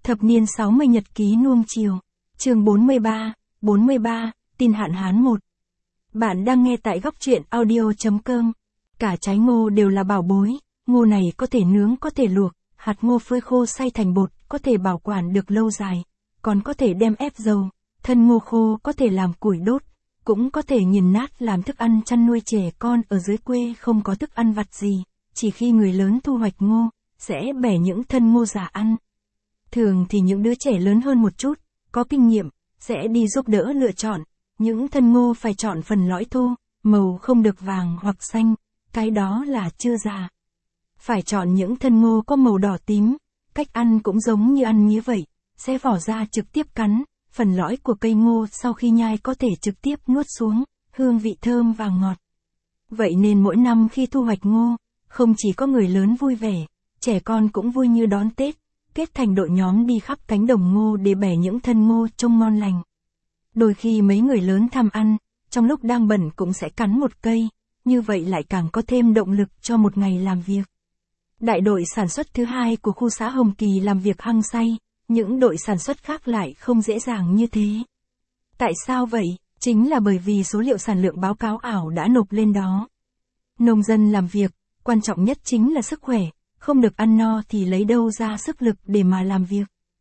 Thập niên 60 nhật ký nuông chiều. Chương 43, tin hạn hán 1. Bạn đang nghe tại góc truyện audio.com. Cả trái ngô đều là bảo bối, ngô này có thể nướng có thể luộc, hạt ngô phơi khô xay thành bột, có thể bảo quản được lâu dài, còn có thể đem ép dầu, thân ngô khô có thể làm củi đốt, cũng có thể nghiền nát làm thức ăn chăn nuôi trẻ con ở dưới quê không có thức ăn vặt gì, chỉ khi người lớn thu hoạch ngô, sẽ bẻ những thân ngô già ăn. Thường thì những đứa trẻ lớn hơn một chút, có kinh nghiệm, sẽ đi giúp đỡ lựa chọn, những thân ngô phải chọn phần lõi thô, màu không được vàng hoặc xanh, cái đó là chưa già. Phải chọn những thân ngô có màu đỏ tím, cách ăn cũng giống như ăn mía vậy, xé vỏ ra trực tiếp cắn, phần lõi của cây ngô sau khi nhai có thể trực tiếp nuốt xuống, hương vị thơm và ngọt. Vậy nên mỗi năm khi thu hoạch ngô, không chỉ có người lớn vui vẻ, trẻ con cũng vui như đón Tết, kết thành đội nhóm đi khắp cánh đồng ngô để bẻ những thân ngô trông ngon lành. Đôi khi mấy người lớn tham ăn, trong lúc đang bận cũng sẽ cắn một cây, như vậy lại càng có thêm động lực cho một ngày làm việc. Đại đội sản xuất thứ hai của khu xã Hồng Kỳ làm việc hăng say, những đội sản xuất khác lại không dễ dàng như thế. Tại sao vậy? Chính là bởi vì số liệu sản lượng báo cáo ảo đã nộp lên đó. Nông dân làm việc, quan trọng nhất chính là sức khỏe, không được ăn no thì lấy đâu ra sức lực để mà làm việc.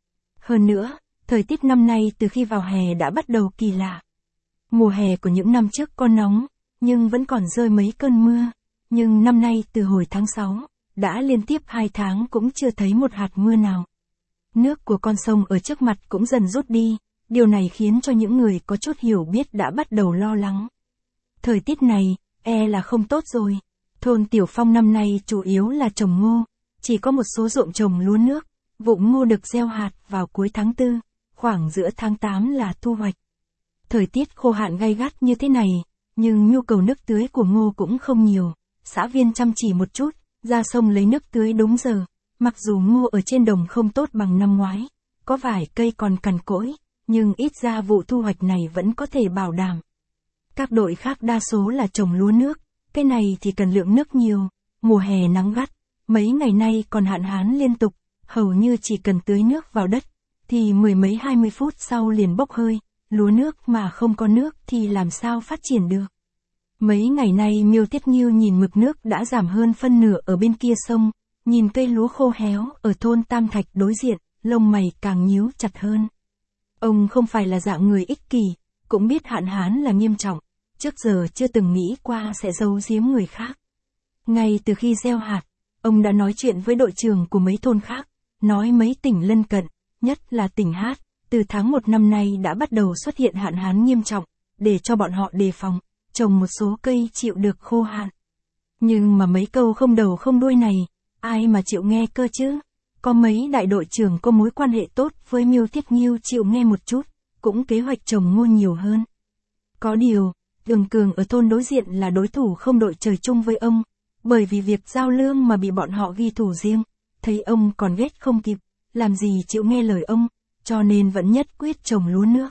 Hơn nữa, thời tiết năm nay từ khi vào hè đã bắt đầu kỳ lạ. Mùa hè của những năm trước có nóng, nhưng vẫn còn rơi mấy cơn mưa, nhưng năm nay từ hồi tháng 6, đã liên tiếp 2 tháng cũng chưa thấy một hạt mưa nào. Nước của con sông ở trước mặt cũng dần rút đi, điều này khiến cho những người có chút hiểu biết đã bắt đầu lo lắng. Thời tiết này, là không tốt rồi. Thôn Tiểu Phong năm nay chủ yếu là trồng ngô, chỉ có một số ruộng trồng lúa nước, vụng ngô được gieo hạt vào cuối tháng 4, khoảng giữa tháng 8 là thu hoạch. Thời tiết khô hạn gay gắt như thế này, nhưng nhu cầu nước tưới của ngô cũng không nhiều, xã viên chăm chỉ một chút, ra sông lấy nước tưới đúng giờ, mặc dù ngô ở trên đồng không tốt bằng năm ngoái, có vài cây còn cằn cỗi, nhưng ít ra vụ thu hoạch này vẫn có thể bảo đảm. Các đội khác đa số là trồng lúa nước, cái này thì cần lượng nước nhiều, mùa hè nắng gắt, mấy ngày nay còn hạn hán liên tục, hầu như chỉ cần tưới nước vào đất, thì mười mấy 20 phút sau liền bốc hơi, lúa nước mà không có nước thì làm sao phát triển được. Mấy ngày nay Miêu Tiết Nghiêu nhìn mực nước đã giảm hơn phân nửa ở bên kia sông, nhìn cây lúa khô héo ở thôn Tam Thạch đối diện, lông mày càng nhíu chặt hơn. Ông không phải là dạng người ích kỷ, cũng biết hạn hán là nghiêm trọng, trước giờ chưa từng nghĩ qua sẽ giấu giếm người khác. Ngay từ khi gieo hạt, ông đã nói chuyện với đội trưởng của mấy thôn khác, nói mấy tỉnh lân cận, nhất là tỉnh Hát, từ tháng 1 năm nay đã bắt đầu xuất hiện hạn hán nghiêm trọng, để cho bọn họ đề phòng, trồng một số cây chịu được khô hạn. Nhưng mà mấy câu không đầu không đuôi này, ai mà chịu nghe cơ chứ? Có mấy đại đội trưởng có mối quan hệ tốt với Miêu Tiết Nghiêu chịu nghe một chút, cũng kế hoạch trồng ngô nhiều hơn. Có điều, Đường Cường ở thôn đối diện là đối thủ không đội trời chung với ông, bởi vì việc giao lương mà bị bọn họ ghi thủ riêng, thấy ông còn ghét không kịp, làm gì chịu nghe lời ông, cho nên vẫn nhất quyết trồng lúa nước.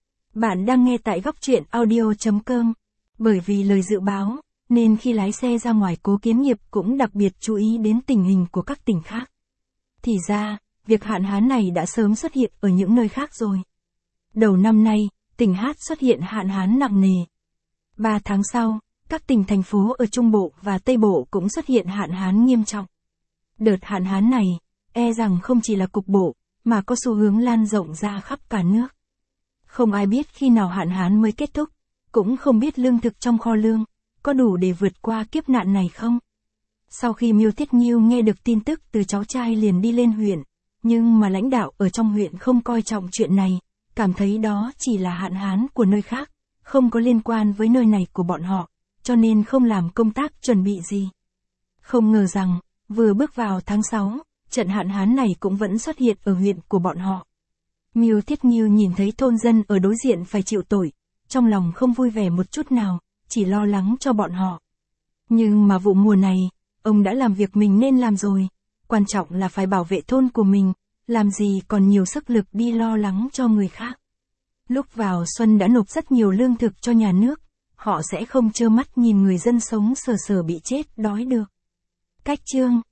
Bạn đang nghe tại góc truyện audio.com. Bởi vì lời dự báo, nên khi lái xe ra ngoài Cố Kiến Nghiệp cũng đặc biệt chú ý đến tình hình của các tỉnh khác. Thì ra, việc hạn hán này đã sớm xuất hiện ở những nơi khác rồi. Đầu năm nay, tỉnh Hát xuất hiện hạn hán nặng nề. 3 tháng sau, các tỉnh thành phố ở Trung Bộ và Tây Bộ cũng xuất hiện hạn hán nghiêm trọng. Đợt hạn hán này, rằng không chỉ là cục bộ, mà có xu hướng lan rộng ra khắp cả nước. Không ai biết khi nào hạn hán mới kết thúc, cũng không biết lương thực trong kho lương, có đủ để vượt qua kiếp nạn này không? Sau khi Miêu Tiết Nghiêu nghe được tin tức từ cháu trai liền đi lên huyện, nhưng mà lãnh đạo ở trong huyện không coi trọng chuyện này, cảm thấy đó chỉ là hạn hán của nơi khác, không có liên quan với nơi này của bọn họ, cho nên không làm công tác chuẩn bị gì. Không ngờ rằng, vừa bước vào tháng 6, trận hạn hán này cũng vẫn xuất hiện ở huyện của bọn họ. Miêu Tiết Nghiêu nhìn thấy thôn dân ở đối diện phải chịu tội, trong lòng không vui vẻ một chút nào, chỉ lo lắng cho bọn họ. Nhưng mà vụ mùa này, ông đã làm việc mình nên làm rồi, quan trọng là phải bảo vệ thôn của mình, làm gì còn nhiều sức lực đi lo lắng cho người khác. Lúc vào xuân đã nộp rất nhiều lương thực cho nhà nước, họ sẽ không trơ mắt nhìn người dân sống sờ sờ bị chết đói được. Cách chương